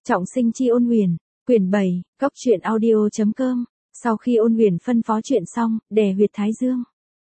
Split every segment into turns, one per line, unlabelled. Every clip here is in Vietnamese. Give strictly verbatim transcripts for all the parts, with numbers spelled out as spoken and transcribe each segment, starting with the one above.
Trọng sinh chi Ôn Huyền, quyển bảy, góc truyện audio chấm com. Sau khi Ôn Huyền phân phó chuyện xong, đè huyệt thái dương.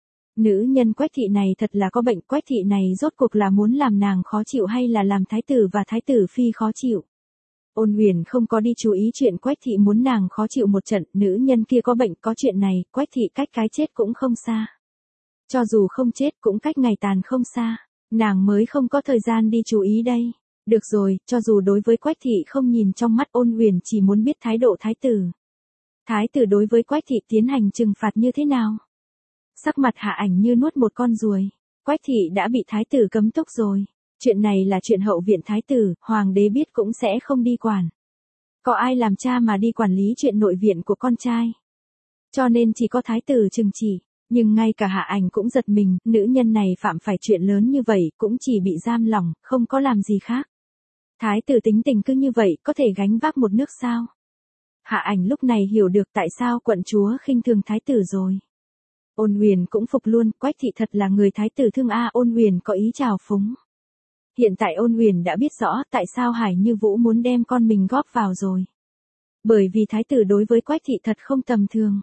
Nữ nhân Quách thị này thật là có bệnh, Quách thị này rốt cuộc là muốn làm nàng khó chịu hay là làm thái tử và thái tử phi khó chịu. Ôn Huyền không có đi chú ý chuyện Quách thị muốn nàng khó chịu một trận, nữ nhân kia có bệnh, có chuyện này, Quách thị cách cái chết cũng không xa. Cho dù không chết cũng cách ngày tàn không xa, nàng mới không có thời gian đi chú ý đây. Được rồi, cho dù đối với Quách thị không nhìn trong mắt, Ôn Huyền chỉ muốn biết thái độ thái tử. Thái tử đối với Quách thị tiến hành trừng phạt như thế nào? Sắc mặt Hạ Ảnh như nuốt một con ruồi. Quách thị đã bị thái tử cấm túc rồi. Chuyện này là chuyện hậu viện thái tử, hoàng đế biết cũng sẽ không đi quản. Có ai làm cha mà đi quản lý chuyện nội viện của con trai? Cho nên chỉ có thái tử trừng trị. Nhưng ngay cả Hạ Ảnh cũng giật mình, nữ nhân này phạm phải chuyện lớn như vậy cũng chỉ bị giam lỏng, không có làm gì khác. Thái tử tính tình cứ như vậy, có thể gánh vác một nước sao? Hạ Ảnh lúc này hiểu được tại sao quận chúa khinh thường thái tử rồi. Ôn Huyền cũng phục luôn, Quách thị thật là người thái tử thương a. Ôn Huyền có ý trào phúng. Hiện tại Ôn Huyền đã biết rõ tại sao Hải Như Vũ muốn đem con mình góp vào rồi. Bởi vì thái tử đối với Quách thị thật không tầm thường.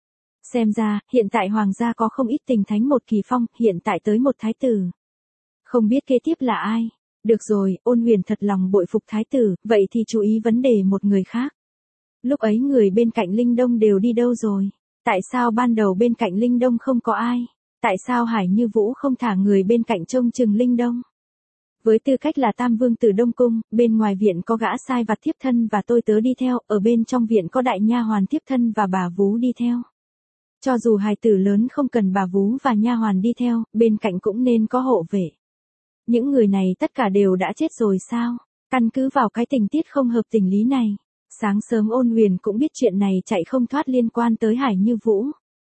Xem ra, hiện tại hoàng gia có không ít tình thánh một kỳ phong, hiện tại tới một thái tử. Không biết kế tiếp là ai? Được rồi, Ôn Huyền thật lòng bội phục thái tử, vậy thì chú ý vấn đề một người khác. Lúc ấy người bên cạnh Linh Đông đều đi đâu rồi? Tại sao ban đầu bên cạnh Linh Đông không có ai? Tại sao Hải Như Vũ không thả người bên cạnh trông chừng Linh Đông? Với tư cách là tam vương tử Đông Cung, bên ngoài viện có gã sai vặt thiếp thân và tôi tớ đi theo, ở bên trong viện có đại nha hoàn thiếp thân và bà vú đi theo. Cho dù hài tử lớn không cần bà vú và nha hoàn đi theo, bên cạnh cũng nên có hộ vệ. Những người này tất cả đều đã chết rồi sao? Căn cứ vào cái tình tiết không hợp tình lý này, sáng sớm Ôn Huyền cũng biết chuyện này chạy không thoát liên quan tới Hải Như Vũ.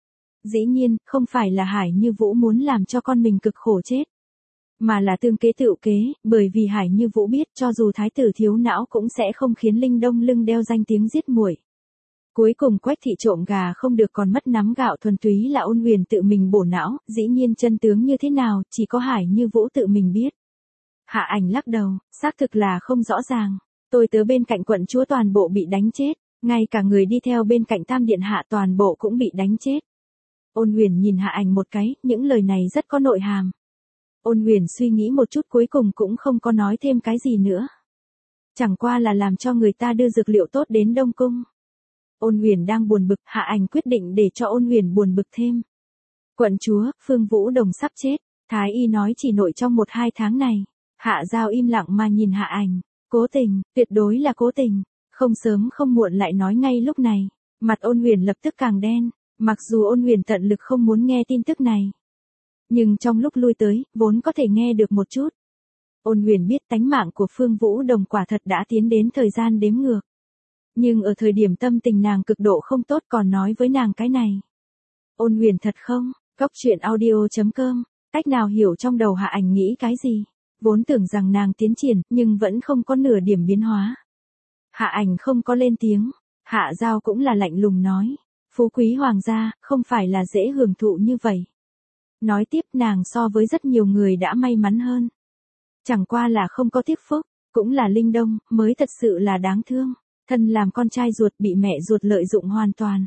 Dĩ nhiên, không phải là Hải Như Vũ muốn làm cho con mình cực khổ chết, mà là tương kế tựu kế, bởi vì Hải Như Vũ biết cho dù thái tử thiếu não cũng sẽ không khiến Linh Đông lưng đeo danh tiếng giết muội. Cuối cùng Quách thị trộm gà không được còn mất nắm gạo, thuần túy là Ôn Huyền tự mình bổ não, dĩ nhiên chân tướng như thế nào, chỉ có Hải Như Vũ tự mình biết. Hạ Ảnh lắc đầu, xác thực là không rõ ràng. Tôi tớ bên cạnh quận chúa toàn bộ bị đánh chết, ngay cả người đi theo bên cạnh tam điện hạ toàn bộ cũng bị đánh chết. Ôn Huyền nhìn Hạ Ảnh một cái, những lời này rất có nội hàm. Ôn Huyền suy nghĩ một chút cuối cùng cũng không có nói thêm cái gì nữa. Chẳng qua là làm cho người ta đưa dược liệu tốt đến Đông Cung. Ôn Huyền đang buồn bực, Hạ Ảnh quyết định để cho Ôn Huyền buồn bực thêm. Quận chúa, Phương Vũ Đồng sắp chết, Thái y nói chỉ nội trong một hai tháng này. Hạ Giao im lặng mà nhìn Hạ Ảnh, cố tình, tuyệt đối là cố tình, không sớm không muộn lại nói ngay lúc này. Mặt Ôn Huyền lập tức càng đen, mặc dù Ôn Huyền tận lực không muốn nghe tin tức này. Nhưng trong lúc lui tới, vốn có thể nghe được một chút. Ôn Huyền biết tánh mạng của Phương Vũ Đồng quả thật đã tiến đến thời gian đếm ngược. Nhưng ở thời điểm tâm tình nàng cực độ không tốt còn nói với nàng cái này. Ôn Huyền thật không? Góc truyện audio chấm com. Cách nào hiểu trong đầu Hạ Ảnh nghĩ cái gì? Vốn tưởng rằng nàng tiến triển, nhưng vẫn không có nửa điểm biến hóa. Hạ Ảnh không có lên tiếng. Hạ Giao cũng là lạnh lùng nói. Phú quý hoàng gia, không phải là dễ hưởng thụ như vậy. Nói tiếp nàng so với rất nhiều người đã may mắn hơn. Chẳng qua là không có tiếc phúc, cũng là Linh Đông, mới thật sự là đáng thương. Thân làm con trai ruột bị mẹ ruột lợi dụng hoàn toàn.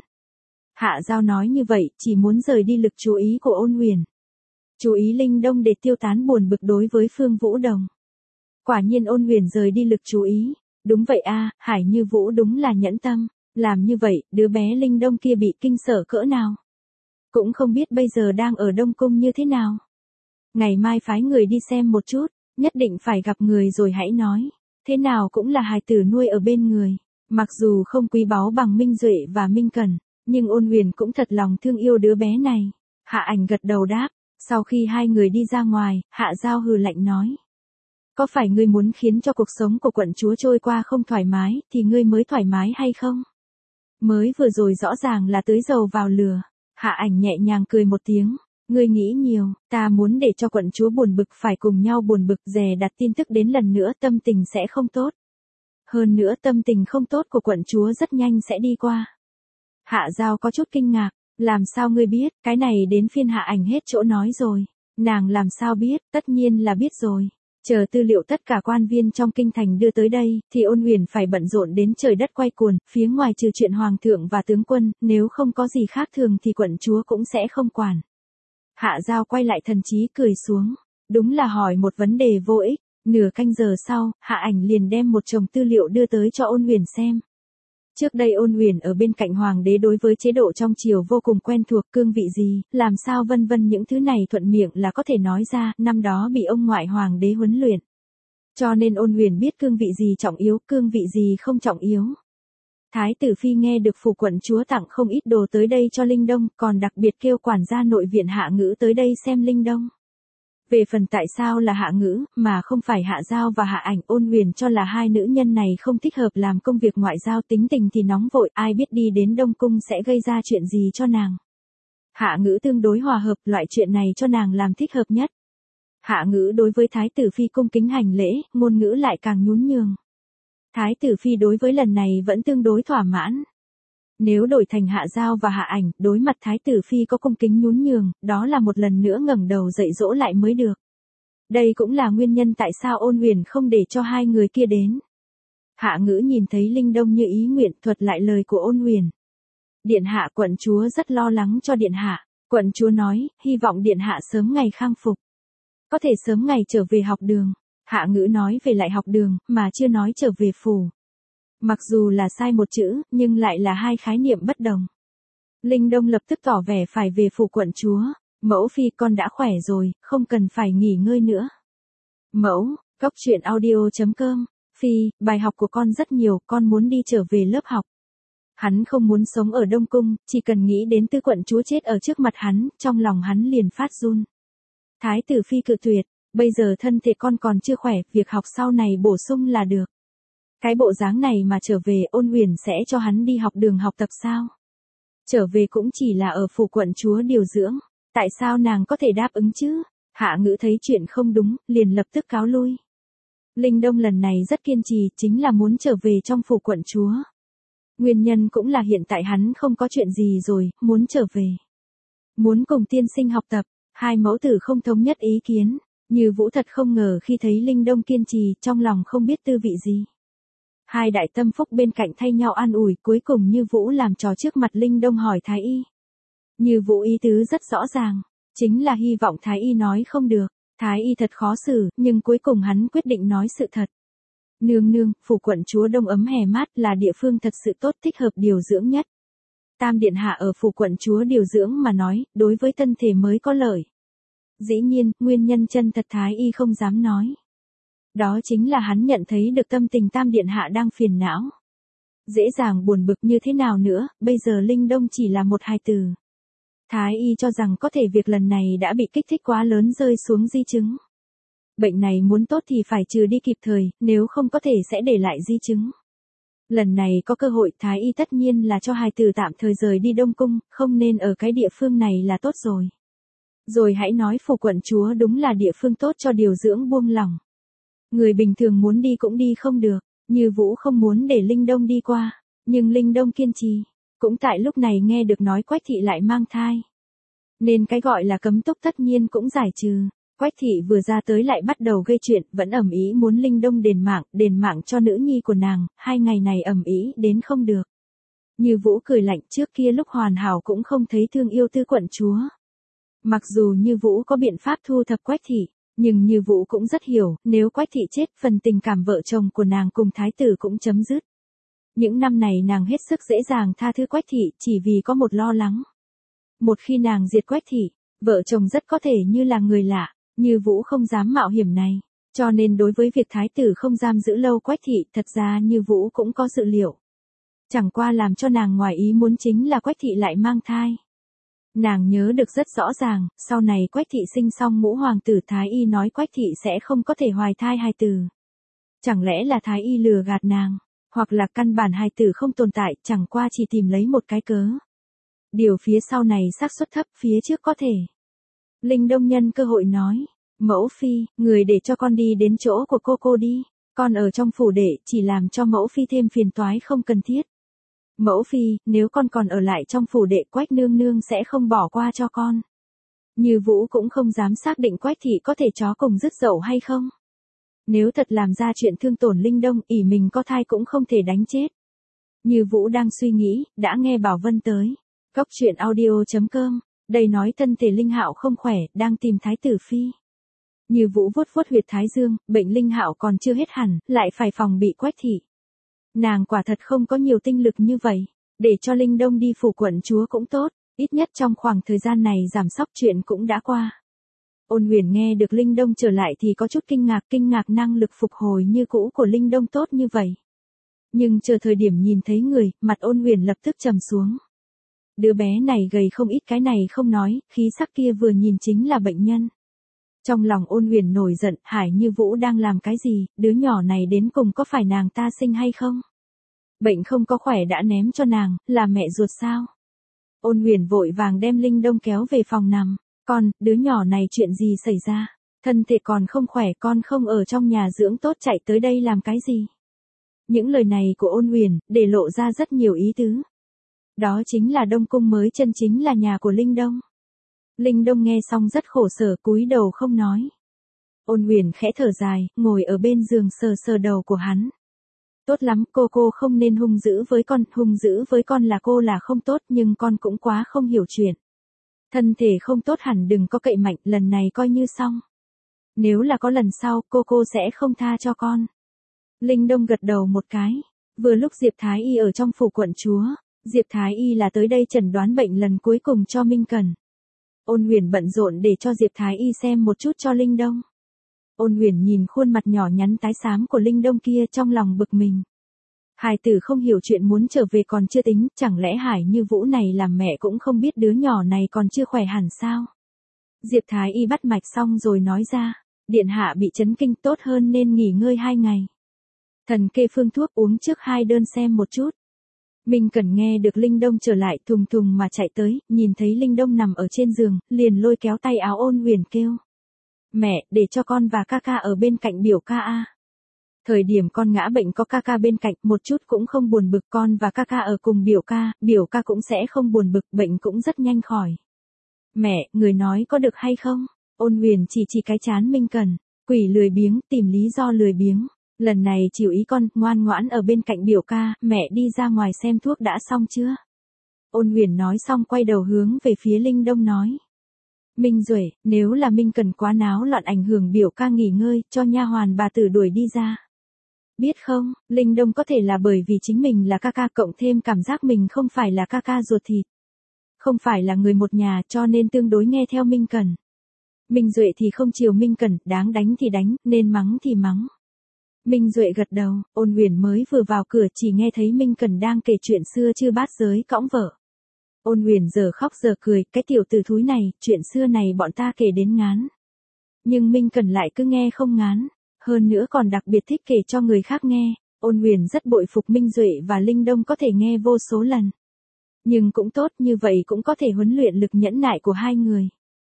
Hạ Giao nói như vậy, chỉ muốn rời đi lực chú ý của Ôn Huyền. Chú ý Linh Đông để tiêu tán buồn bực đối với Phương Vũ Đồng. Quả nhiên Ôn Huyền rời đi lực chú ý. Đúng vậy a, Hải Như Vũ đúng là nhẫn tâm. Làm như vậy, đứa bé Linh Đông kia bị kinh sợ cỡ nào. Cũng không biết bây giờ đang ở Đông Cung như thế nào. Ngày mai phái người đi xem một chút, nhất định phải gặp người rồi hãy nói. Thế nào cũng là hài tử nuôi ở bên người. Mặc dù không quý báu bằng Minh Duệ và Minh Cẩn, nhưng Ôn Huyền cũng thật lòng thương yêu đứa bé này. Hạ Ảnh gật đầu đáp. Sau khi hai người đi ra ngoài, Hạ Giao hừ lạnh nói. Có phải ngươi muốn khiến cho cuộc sống của quận chúa trôi qua không thoải mái, thì ngươi mới thoải mái hay không? Mới vừa rồi rõ ràng là tưới dầu vào lửa. Hạ Ảnh nhẹ nhàng cười một tiếng. Ngươi nghĩ nhiều, ta muốn để cho quận chúa buồn bực phải cùng nhau buồn bực, dè đặt tin tức đến lần nữa tâm tình sẽ không tốt. Hơn nữa tâm tình không tốt của quận chúa rất nhanh sẽ đi qua. Hạ Giao có chút kinh ngạc. Làm sao ngươi biết, cái này đến phiên Hạ Ảnh hết chỗ nói rồi. Nàng làm sao biết, tất nhiên là biết rồi. Chờ tư liệu tất cả quan viên trong kinh thành đưa tới đây, thì Ôn Huyền phải bận rộn đến trời đất quay cuồng, phía ngoài trừ chuyện hoàng thượng và tướng quân, nếu không có gì khác thường thì quận chúa cũng sẽ không quản. Hạ Giao quay lại thần trí cười xuống, đúng là hỏi một vấn đề vô ích. Nửa canh giờ sau, Hạ Ảnh liền đem một chồng tư liệu đưa tới cho Ôn Huyền xem. Trước đây Ôn Huyền ở bên cạnh hoàng đế đối với chế độ trong triều vô cùng quen thuộc, cương vị gì, làm sao vân vân những thứ này thuận miệng là có thể nói ra, năm đó bị ông ngoại hoàng đế huấn luyện. Cho nên Ôn Huyền biết cương vị gì trọng yếu, cương vị gì không trọng yếu. Thái tử phi nghe được phủ quận chúa tặng không ít đồ tới đây cho Linh Đông, còn đặc biệt kêu quản gia nội viện Hạ Ngữ tới đây xem Linh Đông. Về phần tại sao là Hạ Ngữ, mà không phải Hạ Giao và Hạ Ảnh, Ôn Huyền cho là hai nữ nhân này không thích hợp làm công việc ngoại giao, tính tình thì nóng vội, ai biết đi đến Đông Cung sẽ gây ra chuyện gì cho nàng. Hạ Ngữ tương đối hòa hợp, loại chuyện này cho nàng làm thích hợp nhất. Hạ Ngữ đối với Thái tử phi cung kính hành lễ, ngôn ngữ lại càng nhún nhường. Thái tử phi đối với lần này vẫn tương đối thỏa mãn. Nếu đổi thành Hạ Giao và Hạ Ảnh, đối mặt Thái tử phi có cung kính nhún nhường, đó là một lần nữa ngẩng đầu dậy dỗ lại mới được. Đây cũng là nguyên nhân tại sao Ôn Huyền không để cho hai người kia đến. Hạ Ngữ nhìn thấy Linh Đông như ý nguyện, thuật lại lời của Ôn Huyền. Điện hạ, quận chúa rất lo lắng cho điện hạ. Quận chúa nói, hy vọng điện hạ sớm ngày khang phục. Có thể sớm ngày trở về học đường. Hạ Ngữ nói về lại học đường, mà chưa nói trở về phủ. Mặc dù là sai một chữ, nhưng lại là hai khái niệm bất đồng. Linh Đông lập tức tỏ vẻ phải về phủ quận chúa. Mẫu phi, con đã khỏe rồi, không cần phải nghỉ ngơi nữa. Mẫu, Cốc truyện audio chấm com. Phi, bài học của con rất nhiều, con muốn đi trở về lớp học. Hắn không muốn sống ở Đông Cung, chỉ cần nghĩ đến tư quận chúa chết ở trước mặt hắn, trong lòng hắn liền phát run. Thái tử phi cự tuyệt, bây giờ thân thể con còn chưa khỏe, việc học sau này bổ sung là được. Cái bộ dáng này mà trở về, Ôn Huyền sẽ cho hắn đi học đường học tập sao? Trở về cũng chỉ là ở phủ quận chúa điều dưỡng, tại sao nàng có thể đáp ứng chứ? Hạ Ngữ thấy chuyện không đúng, liền lập tức cáo lui. Linh Đông lần này rất kiên trì, chính là muốn trở về trong phủ quận chúa. Nguyên nhân cũng là hiện tại hắn không có chuyện gì rồi, muốn trở về. Muốn cùng tiên sinh học tập, hai mẫu tử không thống nhất ý kiến. Như Vũ thật không ngờ khi thấy Linh Đông kiên trì, trong lòng không biết tư vị gì. Hai đại tâm phúc bên cạnh thay nhau an ủi, cuối cùng Như Vũ làm trò trước mặt Linh Đông hỏi Thái y. Như Vũ ý tứ rất rõ ràng, chính là hy vọng Thái y nói không được. Thái y thật khó xử, nhưng cuối cùng hắn quyết định nói sự thật. Nương nương, phủ quận chúa đông ấm hè mát là địa phương thật sự tốt, thích hợp điều dưỡng nhất. Tam điện hạ ở phủ quận chúa điều dưỡng mà nói, đối với thân thể mới có lợi. Dĩ nhiên, nguyên nhân chân thật Thái y không dám nói. Đó chính là hắn nhận thấy được tâm tình Tam điện hạ đang phiền não. Dễ dàng buồn bực như thế nào nữa, bây giờ Linh Đông chỉ là một hài tử. Thái y cho rằng có thể việc lần này đã bị kích thích quá lớn rơi xuống di chứng. Bệnh này muốn tốt thì phải trừ đi kịp thời, nếu không có thể sẽ để lại di chứng. Lần này có cơ hội Thái y tất nhiên là cho hài tử tạm thời rời đi Đông Cung, không nên ở cái địa phương này là tốt rồi. Rồi hãy nói phủ quận chúa đúng là địa phương tốt cho điều dưỡng buông lỏng. Người bình thường muốn đi cũng đi không được, Như Vũ không muốn để Linh Đông đi qua, nhưng Linh Đông kiên trì. Cũng tại lúc này nghe được nói Quách thị lại mang thai. Nên cái gọi là cấm túc tất nhiên cũng giải trừ. Quách thị vừa ra tới lại bắt đầu gây chuyện, vẫn ầm ĩ muốn Linh Đông đền mạng, đền mạng cho nữ nhi của nàng, hai ngày này ầm ĩ đến không được. Như Vũ cười lạnh, trước kia lúc hoàn hảo cũng không thấy thương yêu tư quận chúa. Mặc dù Như Vũ có biện pháp thu thập Quách thị, nhưng Như Vũ cũng rất hiểu, nếu Quách thị chết, phần tình cảm vợ chồng của nàng cùng thái tử cũng chấm dứt. Những năm này nàng hết sức dễ dàng tha thứ Quách thị, chỉ vì có một lo lắng. Một khi nàng diệt Quách thị, vợ chồng rất có thể như là người lạ, Như Vũ không dám mạo hiểm này. Cho nên đối với việc thái tử không giam giữ lâu Quách thị, thật ra Như Vũ cũng có dự liệu. Chẳng qua làm cho nàng ngoài ý muốn chính là Quách thị lại mang thai. Nàng nhớ được rất rõ ràng, sau này Quách thị sinh xong ngũ hoàng tử, thái y nói Quách thị sẽ không có thể hoài thai hài tử. Chẳng lẽ là thái y lừa gạt nàng, hoặc là căn bản hài tử không tồn tại, chẳng qua chỉ tìm lấy một cái cớ. Điều phía sau này xác suất thấp, phía trước có thể. Linh Đông nhân cơ hội nói, mẫu phi, người để cho con đi đến chỗ của cô cô đi, con ở trong phủ đệ chỉ làm cho mẫu phi thêm phiền toái không cần thiết. Mẫu phi, nếu con còn ở lại trong phủ đệ, Quách nương nương sẽ không bỏ qua cho con. Như Vũ cũng không dám xác định Quách thị có thể chó cùng dứt dậu hay không. Nếu thật làm ra chuyện thương tổn Linh Đông, ỷ mình có thai cũng không thể đánh chết. Như Vũ đang suy nghĩ, đã nghe Bảo Vân tới. Cốc truyện audio chấm com, đây nói thân thể Linh Hạo không khỏe, đang tìm Thái tử Phi. Như Vũ vuốt vuốt huyệt thái dương, bệnh Linh Hạo còn chưa hết hẳn, lại phải phòng bị Quách thị. Nàng quả thật không có nhiều tinh lực như vậy, để cho Linh Đông đi phủ quận chúa cũng tốt, ít nhất trong khoảng thời gian này giảm sóc chuyện cũng đã qua. Ôn Huyền nghe được Linh Đông trở lại thì có chút kinh ngạc, kinh ngạc năng lực phục hồi như cũ của Linh Đông tốt như vậy. Nhưng chờ thời điểm nhìn thấy người, mặt Ôn Huyền lập tức trầm xuống. Đứa bé này gầy không ít, cái này không nói, khí sắc kia vừa nhìn chính là bệnh nhân. Trong lòng Ôn Huyền nổi giận, Hải Như Vũ đang làm cái gì, đứa nhỏ này đến cùng có phải nàng ta sinh hay không? Bệnh không có khỏe đã ném cho nàng, là mẹ ruột sao? Ôn Huyền vội vàng đem Linh Đông kéo về phòng nằm. Con, đứa nhỏ này chuyện gì xảy ra? Thân thể còn không khỏe, con không ở trong nhà dưỡng tốt chạy tới đây làm cái gì? Những lời này của Ôn Huyền, để lộ ra rất nhiều ý tứ. Đó chính là Đông Cung mới chân chính là nhà của Linh Đông. Linh Đông nghe xong rất khổ sở, cúi đầu không nói. Ôn Huyền khẽ thở dài, ngồi ở bên giường sờ sờ đầu của hắn. Tốt lắm, cô cô không nên hung dữ với con, hung dữ với con là cô là không tốt, nhưng con cũng quá không hiểu chuyện. Thân thể không tốt hẳn đừng có cậy mạnh, lần này coi như xong. Nếu là có lần sau, cô cô sẽ không tha cho con. Linh Đông gật đầu một cái. Vừa lúc Diệp Thái Y ở trong phủ quận chúa, Diệp Thái Y là tới đây chẩn đoán bệnh lần cuối cùng cho Minh Cần. Ôn Huyền bận rộn để cho Diệp Thái Y xem một chút cho Linh Đông. Ôn Huyền nhìn khuôn mặt nhỏ nhắn tái xám của Linh Đông kia trong lòng bực mình. Hải tử không hiểu chuyện muốn trở về còn chưa tính, chẳng lẽ Hải Như Vũ này làm mẹ cũng không biết đứa nhỏ này còn chưa khỏe hẳn sao? Diệp Thái Y bắt mạch xong rồi nói ra, điện hạ bị chấn kinh, tốt hơn nên nghỉ ngơi hai ngày. Thần kê phương thuốc uống trước hai đơn xem một chút. Minh Cần nghe được Linh Đông trở lại thùng thùng mà chạy tới, nhìn thấy Linh Đông nằm ở trên giường, liền lôi kéo tay áo Ôn Huyền kêu. Mẹ, để cho con và ca ca ở bên cạnh biểu ca a. Thời điểm con ngã bệnh có ca ca bên cạnh, một chút cũng không buồn bực, con và ca ca ở cùng biểu ca, biểu ca cũng sẽ không buồn bực, bệnh cũng rất nhanh khỏi. Mẹ, người nói có được hay không? Ôn Huyền chỉ chỉ cái chán Minh Cần, quỷ lười biếng, tìm lý do lười biếng. Lần này chịu ý con, ngoan ngoãn ở bên cạnh biểu ca, mẹ đi ra ngoài xem thuốc đã xong chưa? Ôn Huyền nói xong quay đầu hướng về phía Linh Đông nói. Minh Duệ, nếu là Minh Cần quá náo loạn ảnh hưởng biểu ca nghỉ ngơi, cho nha hoàn bà tử đuổi đi ra. Biết không, Linh Đông có thể là bởi vì chính mình là ca ca cộng thêm cảm giác mình không phải là ca ca ruột thịt. Không phải là người một nhà cho nên tương đối nghe theo Minh Cần. Minh Duệ thì không chiều Minh Cần, đáng đánh thì đánh, nên mắng thì mắng. Minh Duệ gật đầu, Ôn Huyền mới vừa vào cửa chỉ nghe thấy Minh Cần đang kể chuyện xưa chư bát giới cõng vợ. Ôn Huyền giờ khóc giờ cười, cái tiểu tử thúi này, chuyện xưa này bọn ta kể đến ngán. Nhưng Minh Cần lại cứ nghe không ngán, hơn nữa còn đặc biệt thích kể cho người khác nghe. Ôn Huyền rất bội phục Minh Duệ và Linh Đông có thể nghe vô số lần. Nhưng cũng tốt, như vậy cũng có thể huấn luyện lực nhẫn nại của hai người.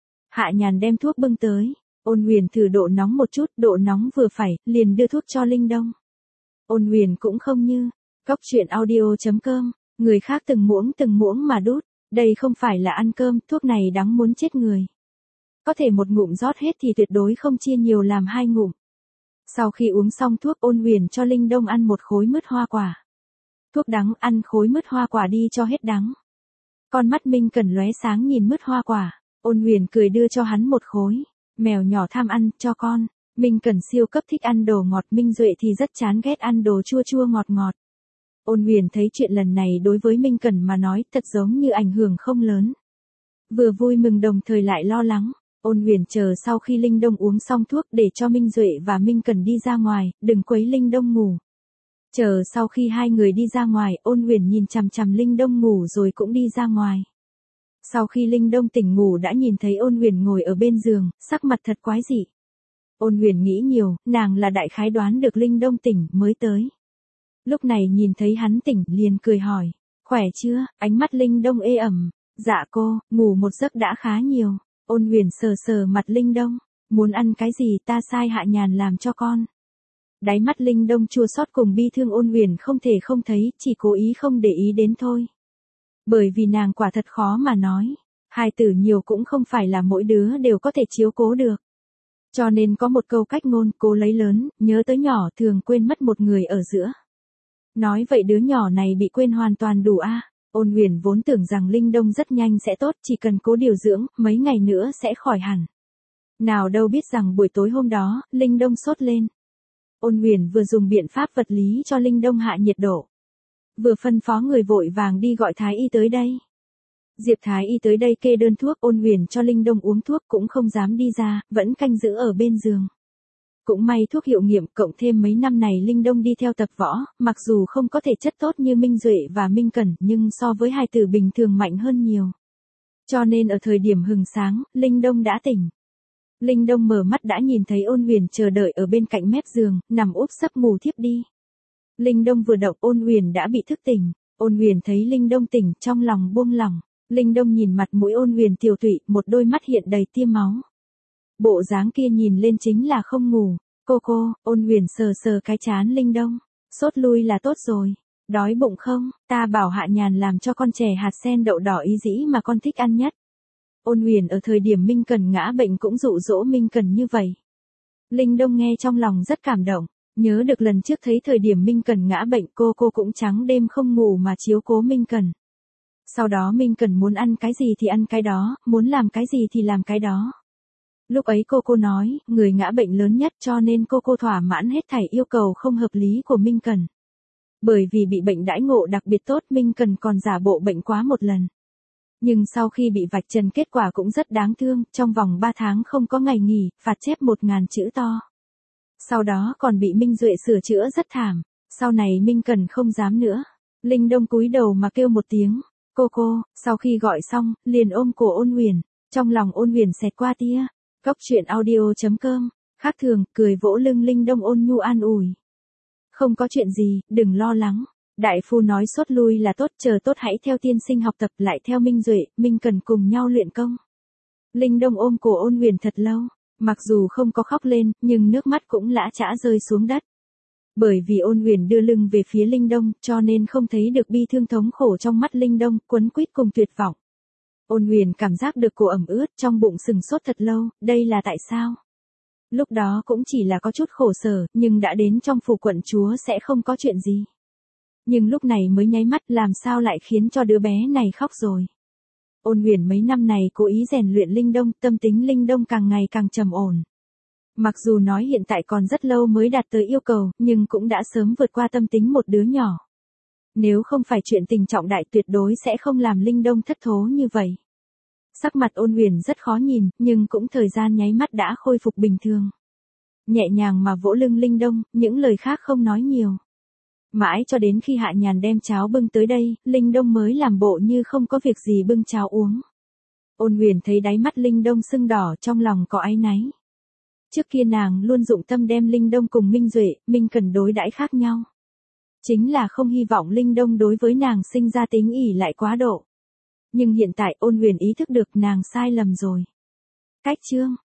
Hạ Nhàn đem thuốc bưng tới. Ôn Huyền thử độ nóng một chút, độ nóng vừa phải, liền đưa thuốc cho Linh Đông. Ôn Huyền cũng không như, cốc truyện audio chấm com, người khác từng muỗng từng muỗng mà đút, đây không phải là ăn cơm, thuốc này đắng muốn chết người. Có thể một ngụm rót hết thì tuyệt đối không chia nhiều làm hai ngụm. Sau khi uống xong thuốc, Ôn Huyền cho Linh Đông ăn một khối mứt hoa quả. Thuốc đắng, ăn khối mứt hoa quả đi cho hết đắng. Con mắt Minh Cần lóe sáng nhìn mứt hoa quả, Ôn Huyền cười đưa cho hắn một khối. Mèo nhỏ tham ăn, cho con. Minh Cần siêu cấp thích ăn đồ ngọt, Minh Duệ thì rất chán ghét ăn đồ chua chua ngọt ngọt. Ôn Huyền thấy chuyện lần này đối với Minh Cần mà nói thật giống như ảnh hưởng không lớn. Vừa vui mừng đồng thời lại lo lắng. Ôn Huyền chờ sau khi Linh Đông uống xong thuốc để cho Minh Duệ và Minh Cần đi ra ngoài, đừng quấy Linh Đông ngủ. Chờ sau khi hai người đi ra ngoài, Ôn Huyền nhìn chằm chằm Linh Đông ngủ rồi cũng đi ra ngoài. Sau khi Linh Đông tỉnh ngủ đã nhìn thấy Ôn Huyền ngồi ở bên giường, sắc mặt thật quái dị. Ôn Huyền nghĩ nhiều, nàng là đại khái đoán được Linh Đông tỉnh mới tới. Lúc này nhìn thấy hắn tỉnh, liền cười hỏi, khỏe chưa? Ánh mắt Linh Đông ê ẩm, dạ cô, ngủ một giấc đã khá nhiều. Ôn Huyền sờ sờ mặt Linh Đông, muốn ăn cái gì ta sai Hạ Nhàn làm cho con. Đáy mắt Linh Đông chua xót cùng bi thương Ôn Huyền không thể không thấy, chỉ cố ý không để ý đến thôi. Bởi vì nàng quả thật khó mà nói, hài tử nhiều cũng không phải là mỗi đứa đều có thể chiếu cố được. Cho nên có một câu cách ngôn, cố lấy lớn, nhớ tới nhỏ, thường quên mất một người ở giữa. Nói vậy đứa nhỏ này bị quên hoàn toàn đủ a. À. Ôn Huyền vốn tưởng rằng Linh Đông rất nhanh sẽ tốt, chỉ cần cố điều dưỡng, mấy ngày nữa sẽ khỏi hẳn. Nào đâu biết rằng buổi tối hôm đó, Linh Đông sốt lên. Ôn Huyền vừa dùng biện pháp vật lý cho Linh Đông hạ nhiệt độ. Vừa phân phó người vội vàng đi gọi Thái Y tới đây. Diệp Thái Y tới đây kê đơn thuốc, Ôn Huyền cho Linh Đông uống thuốc cũng không dám đi ra, vẫn canh giữ ở bên giường. Cũng may thuốc hiệu nghiệm, cộng thêm mấy năm này Linh Đông đi theo tập võ, mặc dù không có thể chất tốt như Minh Duệ và Minh Cẩn, nhưng so với hai tử bình thường mạnh hơn nhiều. Cho nên ở thời điểm hừng sáng, Linh Đông đã tỉnh. Linh Đông mở mắt đã nhìn thấy Ôn Huyền chờ đợi ở bên cạnh mép giường, nằm úp sấp ngủ thiếp đi. Linh Đông vừa động, Ôn Huyền đã bị thức tỉnh. Ôn Huyền thấy Linh Đông tỉnh, trong lòng buông lỏng. Linh Đông nhìn mặt mũi Ôn Huyền tiều tụy, một đôi mắt hiện đầy tia máu. Bộ dáng kia nhìn lên chính là không ngủ. Cô cô, Ôn Huyền sờ sờ cái trán Linh Đông. Sốt lui là tốt rồi. Đói bụng không? Ta bảo Hạ Nhàn làm cho con chè hạt sen đậu đỏ ý dĩ mà con thích ăn nhất. Ôn Huyền ở thời điểm Minh Cần ngã bệnh cũng dụ dỗ Minh Cần như vậy. Linh Đông nghe trong lòng rất cảm động. Nhớ được lần trước thấy thời điểm Minh Cần ngã bệnh, cô cô cũng trắng đêm không ngủ mà chiếu cố Minh Cần. Sau đó Minh Cần muốn ăn cái gì thì ăn cái đó, muốn làm cái gì thì làm cái đó. Lúc ấy cô cô nói, người ngã bệnh lớn nhất cho nên cô cô thỏa mãn hết thảy yêu cầu không hợp lý của Minh Cần. Bởi vì bị bệnh đãi ngộ đặc biệt tốt, Minh Cần còn giả bộ bệnh quá một lần. Nhưng sau khi bị vạch trần kết quả cũng rất đáng thương, trong vòng ba tháng không có ngày nghỉ, phạt chép một ngàn chữ to. Sau đó còn bị Minh Duệ sửa chữa rất thảm, sau này Minh Cần không dám nữa. Linh Đông cúi đầu mà kêu một tiếng, cô cô, sau khi gọi xong, liền ôm cổ Ôn Huyền, trong lòng Ôn Huyền xẹt qua tia. Góc truyện audio chấm com, khác thường, cười vỗ lưng Linh Đông ôn nhu an ủi. Không có chuyện gì, đừng lo lắng. Đại phu nói sốt lui là tốt, chờ tốt hãy theo tiên sinh học tập lại theo Minh Duệ, Minh Cần cùng nhau luyện công. Linh Đông ôm cổ Ôn Huyền thật lâu, mặc dù không có khóc lên, nhưng nước mắt cũng lã chã rơi xuống đất. Bởi vì Ôn Huyền đưa lưng về phía Linh Đông, cho nên không thấy được bi thương thống khổ trong mắt Linh Đông, quấn quýt cùng tuyệt vọng. Ôn Huyền cảm giác được cổ ẩm ướt trong bụng sừng sốt thật lâu, đây là tại sao? Lúc đó cũng chỉ là có chút khổ sở, nhưng đã đến trong phủ quận chúa sẽ không có chuyện gì. Nhưng lúc này mới nháy mắt, làm sao lại khiến cho đứa bé này khóc rồi. Ôn Huyền mấy năm này cố ý rèn luyện Linh Đông, tâm tính Linh Đông càng ngày càng trầm ổn. Mặc dù nói hiện tại còn rất lâu mới đạt tới yêu cầu, nhưng cũng đã sớm vượt qua tâm tính một đứa nhỏ. Nếu không phải chuyện tình trọng đại tuyệt đối sẽ không làm Linh Đông thất thố như vậy. Sắc mặt Ôn Huyền rất khó nhìn, nhưng cũng thời gian nháy mắt đã khôi phục bình thường. Nhẹ nhàng mà vỗ lưng Linh Đông, những lời khác không nói nhiều. Mãi cho đến khi Hạ Nhàn đem cháo bưng tới đây, Linh Đông mới làm bộ như không có việc gì bưng cháo uống. Ôn Huyền thấy đáy mắt Linh Đông sưng đỏ, trong lòng có áy náy. Trước kia nàng luôn dụng tâm đem Linh Đông cùng Minh Duệ, Minh Cần đối đãi khác nhau. Chính là không hy vọng Linh Đông đối với nàng sinh ra tính ỷ lại quá độ. Nhưng hiện tại Ôn Huyền ý thức được nàng sai lầm rồi. Cách chương